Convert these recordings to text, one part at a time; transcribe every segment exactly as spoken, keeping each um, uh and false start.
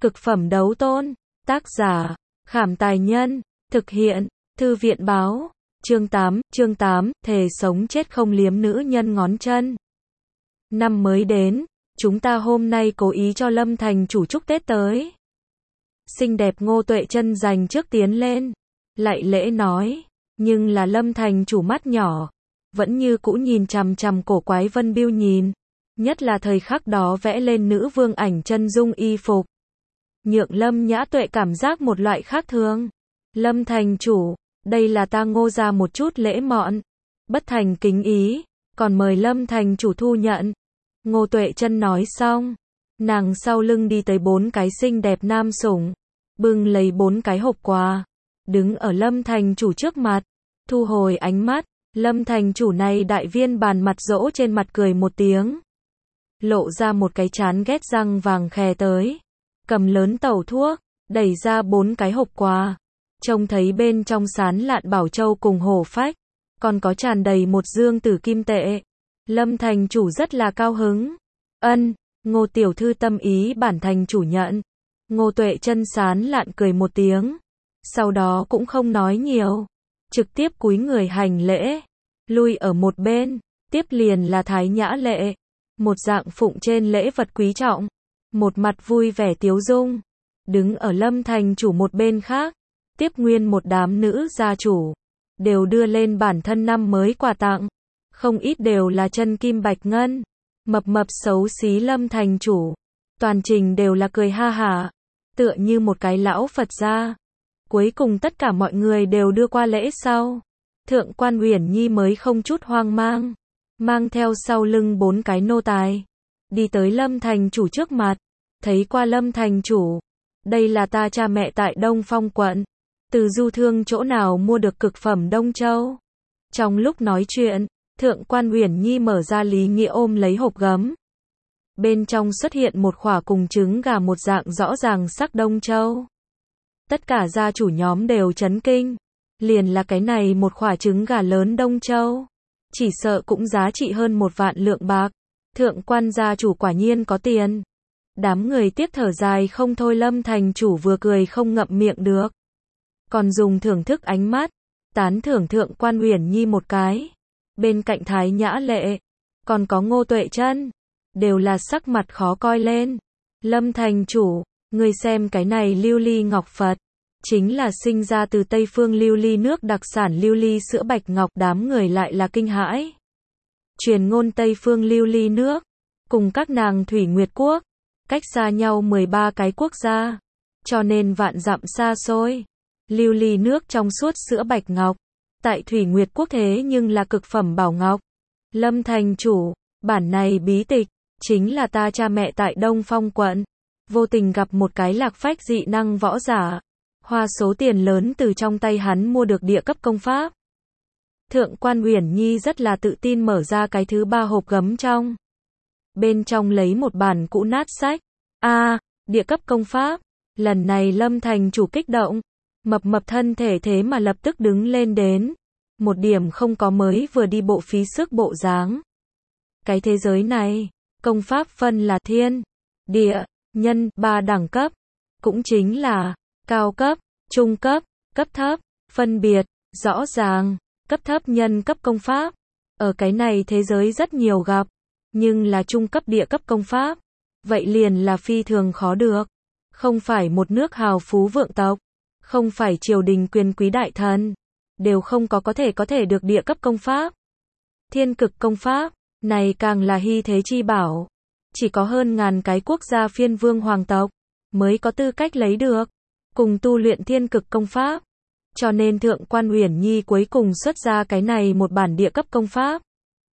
Cực phẩm đấu tôn. Tác giả, Khảm Tài Nhân. Thực hiện, Thư viện Báo. Chương tám, chương tám, thề sống chết không liếm nữ nhân ngón chân. Năm mới đến, chúng ta hôm nay cố ý cho Lâm thành chủ chúc Tết tới. Xinh đẹp Ngô Tuệ Chân dành trước tiến lên, lạy lễ nói, nhưng là Lâm thành chủ mắt nhỏ, vẫn như cũ nhìn chằm chằm cổ quái Vân Biêu nhìn, nhất là thời khắc đó vẽ lên nữ vương ảnh chân dung y phục. Nhượng Lâm Nhã Tuệ cảm giác một loại khác thường. Lâm thành chủ, đây là ta Ngô ra một chút lễ mọn, bất thành kính ý, còn mời Lâm thành chủ thu nhận. Ngô Tuệ Chân nói xong, nàng sau lưng đi tới bốn cái xinh đẹp nam sủng, bưng lấy bốn cái hộp quà, đứng ở Lâm thành chủ trước mặt, thu hồi ánh mắt. Lâm thành chủ này đại viên bàn mặt dỗ trên mặt cười một tiếng, lộ ra một cái chán ghét răng vàng khè tới, cầm lớn tẩu thuốc, đẩy ra bốn cái hộp quà, trông thấy bên trong sán lạn bảo châu cùng hổ phách, còn có tràn đầy một dương tử kim tệ. Lâm thành chủ rất là cao hứng. Ân, Ngô tiểu thư tâm ý bản thành chủ nhận. Ngô Tuệ Chân sán lạn cười một tiếng, sau đó cũng không nói nhiều, trực tiếp cúi người hành lễ, lui ở một bên. Tiếp liền là Thái Nhã Lệ, một dạng phụng trên lễ vật quý trọng, một mặt vui vẻ tiếu dung, đứng ở Lâm thành chủ một bên khác. Tiếp nguyên một đám nữ gia chủ, đều đưa lên bản thân năm mới quà tặng, không ít đều là chân kim bạch ngân. Mập mập xấu xí Lâm thành chủ, toàn trình đều là cười ha hả, tựa như một cái lão Phật gia. Cuối cùng tất cả mọi người đều đưa qua lễ sau, Thượng quan Uyển Nhi mới không chút hoang mang, mang theo sau lưng bốn cái nô tài, đi tới Lâm thành chủ trước mặt, thấy qua Lâm thành chủ, đây là ta cha mẹ tại Đông Phong quận, từ du thương chỗ nào mua được cực phẩm Đông Châu. Trong lúc nói chuyện, Thượng quan Uyển Nhi mở ra Lý Nghĩa ôm lấy hộp gấm, bên trong xuất hiện một khỏa cùng trứng gà một dạng rõ ràng sắc Đông Châu. Tất cả gia chủ nhóm đều chấn kinh, liền là cái này một khỏa trứng gà lớn Đông Châu, chỉ sợ cũng giá trị hơn một vạn lượng bạc. Thượng quan gia chủ quả nhiên có tiền. Đám người tiếp thở dài không thôi. Lâm thành chủ vừa cười không ngậm miệng được, còn dùng thưởng thức ánh mắt tán thưởng Thượng quan Uyển Nhi một cái. Bên cạnh Thái Nhã Lệ, còn có Ngô Tuệ Chân, đều là sắc mặt khó coi lên. Lâm thành chủ, người xem cái này lưu ly ngọc Phật, chính là sinh ra từ Tây phương lưu ly nước đặc sản lưu ly sữa bạch ngọc. Đám người lại là kinh hãi. Truyền ngôn Tây phương lưu ly nước, cùng các nàng Thủy Nguyệt Quốc, cách xa nhau mười ba cái quốc gia, cho nên vạn dặm xa xôi. Lưu ly nước trong suốt sữa bạch ngọc, tại Thủy Nguyệt Quốc thế nhưng là cực phẩm bảo ngọc. Lâm thành chủ, bản này bí tịch, chính là ta cha mẹ tại Đông Phong quận, vô tình gặp một cái lạc phách dị năng võ giả, hoa số tiền lớn từ trong tay hắn mua được địa cấp công pháp. Thượng quan Uyển Nhi rất là tự tin mở ra cái thứ ba hộp gấm trong. Bên trong lấy một bản cũ nát sách. A, à, địa cấp công pháp. Lần này Lâm thành chủ kích động, mập mập thân thể thế mà lập tức đứng lên đến, một điểm không có mới vừa đi bộ phí sức bộ dáng. Cái thế giới này, công pháp phân là thiên, địa, nhân, ba đẳng cấp, cũng chính là cao cấp, trung cấp, cấp thấp, phân biệt rõ ràng. Cấp thấp nhân cấp công pháp, ở cái này thế giới rất nhiều gặp, nhưng là trung cấp địa cấp công pháp, vậy liền là phi thường khó được. Không phải một nước hào phú vượng tộc, không phải triều đình quyền quý đại thần, đều không có có thể có thể được địa cấp công pháp. Thiên cực công pháp, này càng là hy thế chi bảo, chỉ có hơn ngàn cái quốc gia phiên vương hoàng tộc mới có tư cách lấy được, cùng tu luyện thiên cực công pháp. Cho nên Thượng quan Uyển Nhi cuối cùng xuất ra cái này một bản địa cấp công pháp.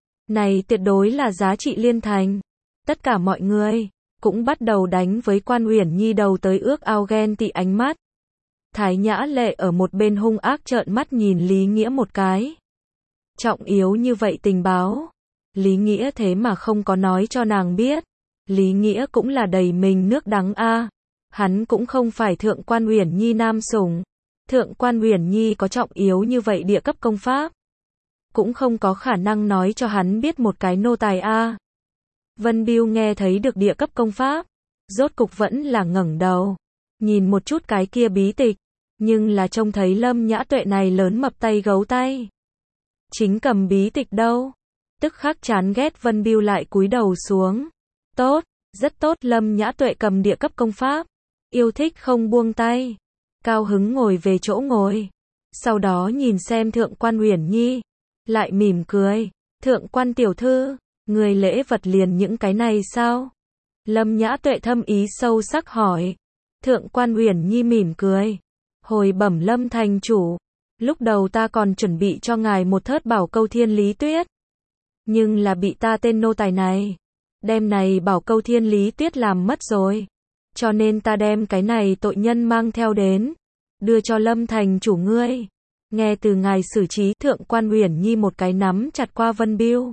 Này tuyệt đối là giá trị liên thành. Tất cả mọi người cũng bắt đầu đánh với quan Uyển Nhi đầu tới ước ao ghen tị ánh mắt. Thái Nhã Lệ ở một bên hung ác trợn mắt nhìn Lý Nghĩa một cái. Trọng yếu như vậy tình báo, Lý Nghĩa thế mà không có nói cho nàng biết. Lý Nghĩa cũng là đầy mình nước đắng a. Hắn cũng không phải Thượng quan Uyển Nhi nam sủng. Thượng quan Uyển Nhi có trọng yếu như vậy địa cấp công pháp, cũng không có khả năng nói cho hắn biết một cái nô tài a. Vân Biêu nghe thấy được địa cấp công pháp, rốt cục vẫn là ngẩng đầu, nhìn một chút cái kia bí tịch, nhưng là trông thấy Lâm Nhã Tuệ này lớn mập tay gấu tay. Chính cầm bí tịch đâu. Tức khắc chán ghét Vân Bưu lại cúi đầu xuống. Tốt, rất tốt, Lâm Nhã Tuệ cầm địa cấp công pháp. Yêu thích không buông tay. Cao hứng ngồi về chỗ ngồi. Sau đó nhìn xem Thượng quan Uyển Nhi. Lại mỉm cười. Thượng quan tiểu thư, người lễ vật liền những cái này sao? Lâm Nhã Tuệ thâm ý sâu sắc hỏi. Thượng quan Uyển Nhi mỉm cười. Hồi bẩm Lâm thành chủ. Lúc đầu ta còn chuẩn bị cho ngài một thớt bảo câu thiên lý tuyết. Nhưng là bị ta tên nô tài này. Đem này bảo câu thiên lý tuyết làm mất rồi. Cho nên ta đem cái này tội nhân mang theo đến. Đưa cho Lâm thành chủ ngươi. Nghe từ ngài xử trí, Thượng quan Uyển Nhi một cái nắm chặt qua Vân Bưu.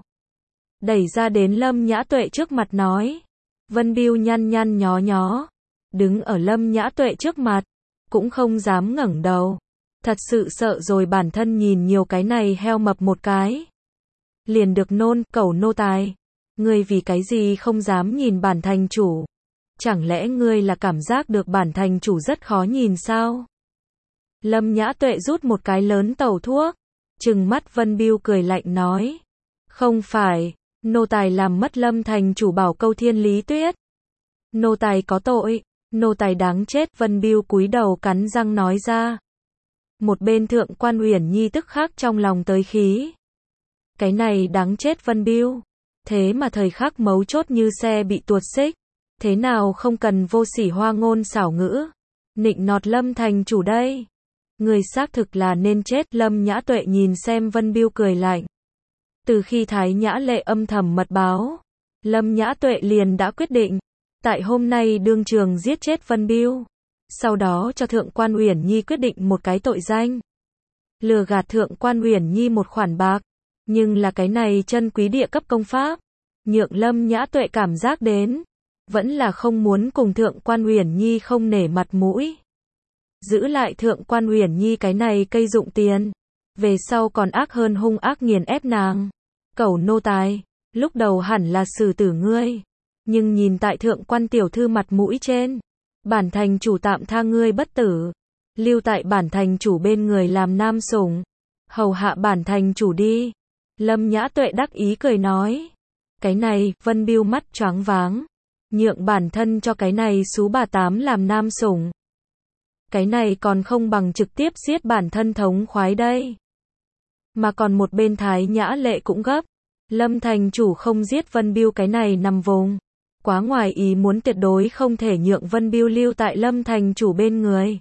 Đẩy ra đến Lâm Nhã Tuệ trước mặt nói. Vân Bưu nhăn nhăn nhó nhó. Đứng ở Lâm Nhã Tuệ trước mặt. Cũng không dám ngẩng đầu. Thật sự sợ rồi bản thân nhìn nhiều cái này heo mập một cái. Liền được nôn, cẩu nô tài. Ngươi vì cái gì không dám nhìn bản thành chủ? Chẳng lẽ ngươi là cảm giác được bản thành chủ rất khó nhìn sao? Lâm Nhã Tuệ rút một cái lớn tẩu thuốc. Trừng mắt Vân Bưu cười lạnh nói. Không phải, nô tài làm mất Lâm thành chủ bảo câu thiên lý tuyết. Nô tài có tội, nô tài đáng chết, Vân Bưu cúi đầu cắn răng nói ra. Một bên Thượng quan Uyển Nhi tức khắc trong lòng tới khí. Cái này đáng chết Vân Bưu. Thế mà thời khắc mấu chốt như xe bị tuột xích. Thế nào không cần vô sỉ hoa ngôn xảo ngữ. Nịnh nọt Lâm thành chủ đây. Người xác thực là nên chết. Lâm Nhã Tuệ nhìn xem Vân Bưu cười lạnh. Từ khi Thái Nhã Lệ âm thầm mật báo, Lâm Nhã Tuệ liền đã quyết định. Tại hôm nay đương trường giết chết Vân Bưu. Sau đó cho Thượng quan Uyển Nhi quyết định một cái tội danh. Lừa gạt Thượng quan Uyển Nhi một khoản bạc. Nhưng là cái này chân quý địa cấp công pháp. Nhượng Lâm Nhã Tuệ cảm giác đến. Vẫn là không muốn cùng Thượng quan Uyển Nhi không nể mặt mũi. Giữ lại Thượng quan Uyển Nhi cái này cây dụng tiền. Về sau còn ác hơn hung ác nghiền ép nàng. Cẩu nô tài. Lúc đầu hẳn là xử tử ngươi. Nhưng nhìn tại Thượng quan tiểu thư mặt mũi trên. Bản thành chủ tạm tha ngươi bất tử. Lưu tại bản thành chủ bên người làm nam sủng. Hầu hạ bản thành chủ đi. Lâm Nhã Tuệ đắc ý cười nói. Cái này, Vân Bưu mắt choáng váng. Nhượng bản thân cho cái này xú bà tám làm nam sủng. Cái này còn không bằng trực tiếp giết bản thân thống khoái đây. Mà còn một bên Thái Nhã Lệ cũng gấp. Lâm thành chủ không giết Vân Bưu cái này nằm vùng. Quá ngoài ý muốn, tuyệt đối không thể nhượng Vân Bưu lưu tại Lâm thành chủ bên người.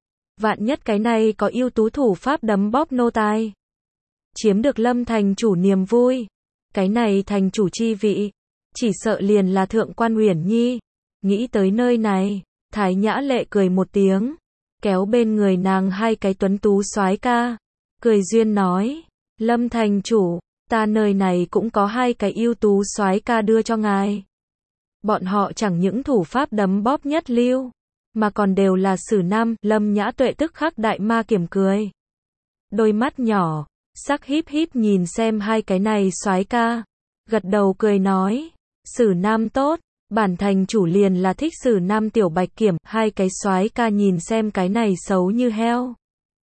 Vạn nhất cái này có ưu tú thủ pháp đấm bóp nô tài. Chiếm được Lâm thành chủ niềm vui. Cái này thành chủ chi vị. Chỉ sợ liền là Thượng quan Uyển Nhi. Nghĩ tới nơi này, Thái Nhã Lệ cười một tiếng. Kéo bên người nàng hai cái tuấn tú soái ca. Cười duyên nói. Lâm thành chủ, ta nơi này cũng có hai cái ưu tú soái ca đưa cho ngài. Bọn họ chẳng những thủ pháp đấm bóp nhất lưu. Mà còn đều là sử nam. Lâm Nhã Tuệ tức khắc đại ma kiểm cười. Đôi mắt nhỏ. Sắc híp híp nhìn xem hai cái này soái ca. Gật đầu cười nói. Sử nam tốt. Bản thành chủ liền là thích sử nam tiểu bạch kiểm. Hai cái soái ca nhìn xem cái này xấu như heo.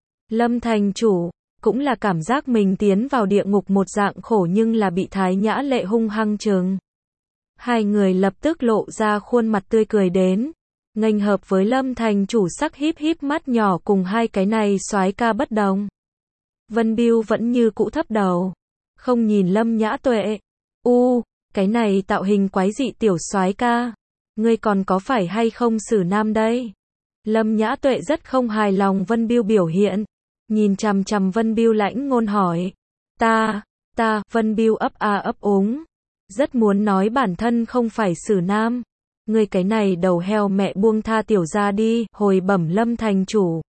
Lâm thành chủ. Cũng là cảm giác mình tiến vào địa ngục một dạng khổ, nhưng là bị Thái Nhã Lệ hung hăng trừng. Hai người lập tức lộ ra khuôn mặt tươi cười đến. Nghênh hợp với Lâm thành chủ sắc híp híp mắt nhỏ cùng hai cái này soái ca bất đồng. Vân Bưu vẫn như cũ thấp đầu. Không nhìn Lâm Nhã Tuệ. U, cái này tạo hình quái dị tiểu soái ca. Ngươi còn có phải hay không sử nam đây? Lâm Nhã Tuệ rất không hài lòng Vân Bưu biểu hiện. Nhìn chằm chằm Vân Bưu lãnh ngôn hỏi. Ta, ta, Vân Bưu ấp a ấp úng. Rất muốn nói bản thân không phải sử nam. Ngươi cái này đầu heo mẹ, buông tha tiểu ra đi. Hồi bẩm Lâm thành chủ.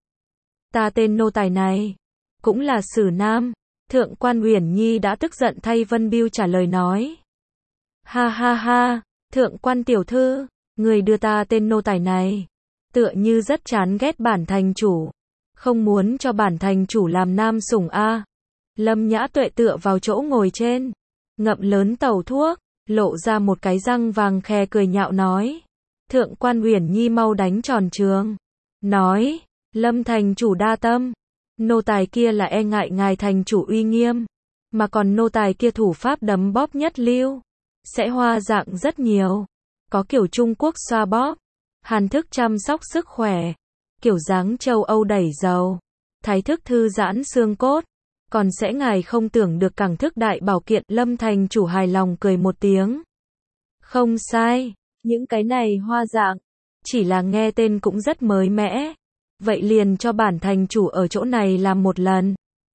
Ta tên nô tài này. Cũng là sử nam. Thượng quan Uyển Nhi đã tức giận thay Vân Bưu trả lời nói. Ha ha ha, Thượng quan tiểu thư. Người đưa ta tên nô tài này. Tựa như rất chán ghét bản thành chủ. Không muốn cho bản thành chủ làm nam sủng a. Lâm Nhã Tuệ tựa vào chỗ ngồi trên. Ngậm lớn tẩu thuốc. Lộ ra một cái răng vàng khè cười nhạo nói. Thượng quan Uyển Nhi mau đánh tròn trường. Nói, Lâm thành chủ đa tâm. Nô tài kia là e ngại ngài thành chủ uy nghiêm. Mà còn nô tài kia thủ pháp đấm bóp nhất lưu. Sẽ hoa dạng rất nhiều. Có kiểu Trung Quốc xoa bóp. Hàn thức chăm sóc sức khỏe. Kiểu dáng châu Âu đẩy dầu. Thái thức thư giãn xương cốt. Còn sẽ ngài không tưởng được cẳng thức đại bảo kiện. Lâm thành chủ hài lòng cười một tiếng. Không sai. Những cái này hoa dạng. Chỉ là nghe tên cũng rất mới mẻ. Vậy liền cho bản thành chủ ở chỗ này làm một lần.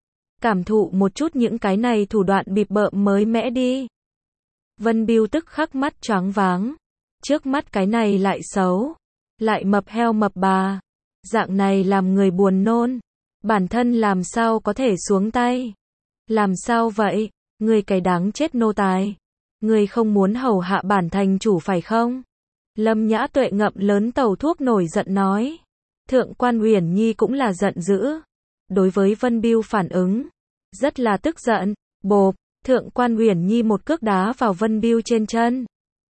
Cảm thụ một chút những cái này thủ đoạn bịp bợm mới mẻ đi. Vân Bưu tức khắc mắt choáng váng. Trước mắt cái này lại xấu. Lại mập heo mập bà. Dạng này làm người buồn nôn. Bản thân làm sao có thể xuống tay. Làm sao vậy? Người cái đáng chết nô tài. Người không muốn hầu hạ bản thành chủ phải không? Lâm Nhã Tuệ ngậm lớn tàu thuốc nổi giận nói. Thượng quan Uyển Nhi cũng là giận dữ. Đối với Vân Bưu phản ứng. Rất là tức giận. Bộp, Thượng quan Uyển Nhi một cước đá vào Vân Bưu trên chân.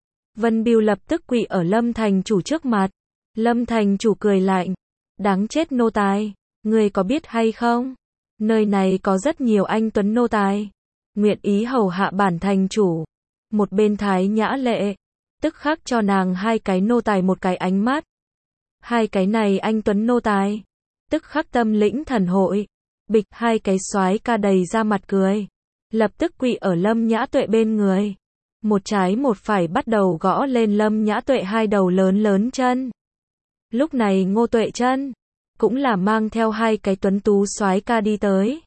Vân Bưu lập tức quỳ ở Lâm thành chủ trước mặt. Lâm thành chủ cười lạnh. Đáng chết nô tài. Người có biết hay không? Nơi này có rất nhiều anh tuấn nô tài. Nguyện ý hầu hạ bản thành chủ. Một bên Thái Nhã Lệ. Tức khắc cho nàng hai cái nô tài một cái ánh mắt. Hai cái này anh tuấn nô tài. Tức khắc tâm lĩnh thần hội. Bịch hai cái soái ca đầy ra mặt cười. Lập tức quỳ ở Lâm Nhã Tuệ bên người. Một trái một phải bắt đầu gõ lên Lâm Nhã Tuệ hai đầu lớn lớn chân. Lúc này Ngô Tuệ Chân cũng là mang theo hai cái tuấn tú soái ca đi tới.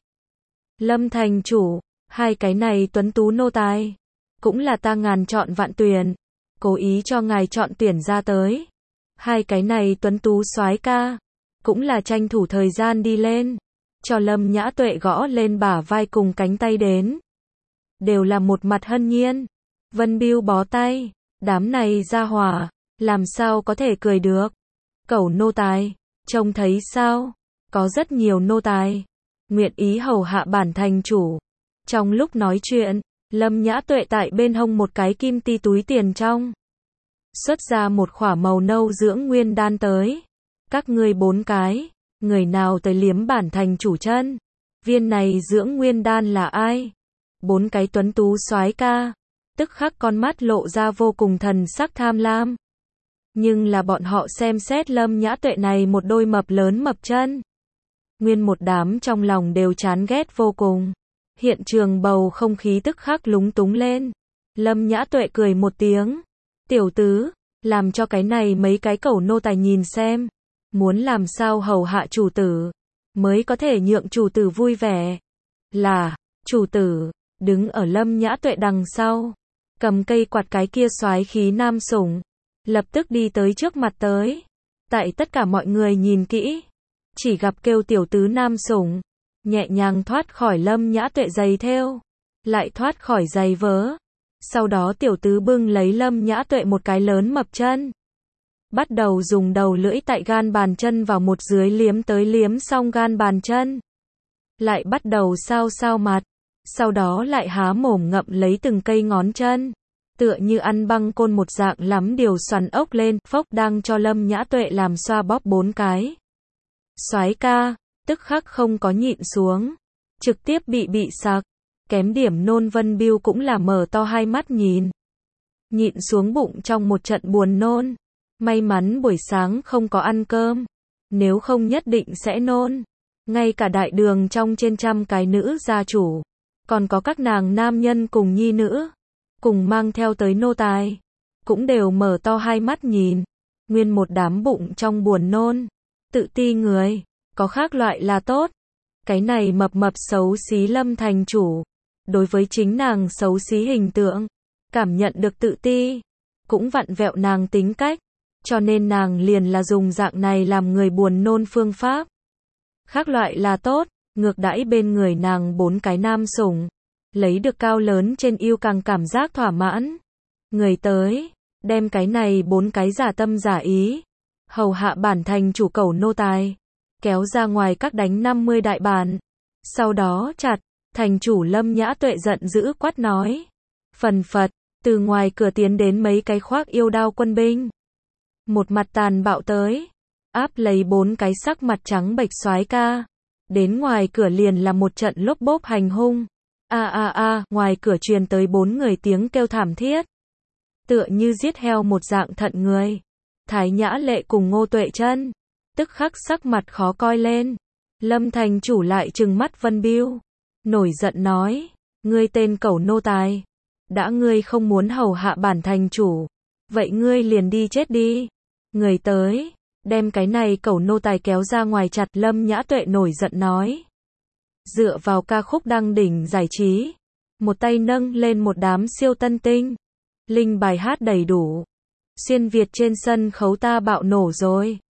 Lâm thành chủ, hai cái này tuấn tú nô tài, cũng là ta ngàn chọn vạn tuyển, cố ý cho ngài chọn tuyển ra tới. Hai cái này tuấn tú soái ca, cũng là tranh thủ thời gian đi lên, cho Lâm Nhã Tuệ gõ lên bả vai cùng cánh tay đến. Đều là một mặt hân nhiên. Vân Bưu bó tay, đám này ra hỏa, làm sao có thể cười được. Cẩu nô tài, trông thấy sao, có rất nhiều nô tài, nguyện ý hầu hạ bản thành chủ. Trong lúc nói chuyện, Lâm Nhã Tuệ tại bên hông một cái kim ti túi tiền trong. Xuất ra một khỏa màu nâu dưỡng nguyên đan tới. Các ngươi bốn cái, người nào tới liếm bản thành chủ chân? Viên này dưỡng nguyên đan là ai? Bốn cái tuấn tú soái ca, tức khắc con mắt lộ ra vô cùng thần sắc tham lam. Nhưng là bọn họ xem xét Lâm Nhã Tuệ này một đôi mập lớn mập chân. Nguyên một đám trong lòng đều chán ghét vô cùng. Hiện trường bầu không khí tức khắc lúng túng lên. Lâm Nhã Tuệ cười một tiếng. Tiểu tứ, làm cho cái này mấy cái cẩu nô tài nhìn xem. Muốn làm sao hầu hạ chủ tử, mới có thể nhượng chủ tử vui vẻ. Là, chủ tử, đứng ở Lâm Nhã Tuệ đằng sau. Cầm cây quạt cái kia soái khí nam sủng. Lập tức đi tới trước mặt tới. Tại tất cả mọi người nhìn kỹ. Chỉ gặp kêu tiểu tứ nam sủng. Nhẹ nhàng thoát khỏi Lâm Nhã Tuệ giày thêu. Lại thoát khỏi giày vớ. Sau đó tiểu tứ bưng lấy Lâm Nhã Tuệ một cái lớn mập chân. Bắt đầu dùng đầu lưỡi tại gan bàn chân vào một dưới liếm tới liếm xong gan bàn chân. Lại bắt đầu sao sao mặt. Sau đó lại há mồm ngậm lấy từng cây ngón chân. Tựa như ăn băng côn một dạng lắm điều xoắn ốc lên, phốc đang cho Lâm Nhã Tuệ làm xoa bóp bốn cái. Soái ca, tức khắc không có nhịn xuống. Trực tiếp bị bị sặc. Kém điểm nôn. Vân Bưu cũng là mở to hai mắt nhìn. Nhịn xuống bụng trong một trận buồn nôn. May mắn buổi sáng không có ăn cơm. Nếu không nhất định sẽ nôn. Ngay cả đại đường trong trên trăm cái nữ gia chủ. Còn có các nàng nam nhân cùng nhi nữ. Cùng mang theo tới nô tài. Cũng đều mở to hai mắt nhìn. Nguyên một đám bụng trong buồn nôn. Tự ti người. Có khác loại là tốt. Cái này mập mập xấu xí Lâm thành chủ. Đối với chính nàng xấu xí hình tượng. Cảm nhận được tự ti. Cũng vặn vẹo nàng tính cách. Cho nên nàng liền là dùng dạng này làm người buồn nôn phương pháp. Khác loại là tốt. Ngược đãi bên người nàng bốn cái nam sủng. Lấy được cao lớn trên yêu càng cảm giác thỏa mãn. Người tới. Đem cái này bốn cái giả tâm giả ý. Hầu hạ bản thành chủ cẩu nô tài. Kéo ra ngoài các đánh năm mươi đại bản. Sau đó chặt. Thành chủ Lâm Nhã Tuệ giận dữ quát nói. Phần phật. Từ ngoài cửa tiến đến mấy cái khoác yêu đao quân binh. một mặt tàn bạo tới, áp lấy bốn cái sắc mặt trắng bệch soái ca. Đến ngoài cửa liền là một trận lốp bốp hành hung. A a a, ngoài cửa truyền tới bốn người tiếng kêu thảm thiết. Tựa như giết heo một dạng thận người. Thái Nhã Lệ cùng Ngô Tuệ Chân, tức khắc sắc mặt khó coi lên. Lâm thành chủ lại trừng mắt Vân Bưu, nổi giận nói, ngươi tên cẩu nô tài, đã ngươi không muốn hầu hạ bản thành chủ, vậy ngươi liền đi chết đi. Người tới, đem cái này cẩu nô tài kéo ra ngoài chặt. Lâm Nhã Tuệ nổi giận nói. Dựa vào ca khúc đăng đỉnh giải trí, một tay nâng lên một đám siêu tân tinh, linh bài hát đầy đủ. Xuyên Việt trên sân khấu ta bạo nổ rồi.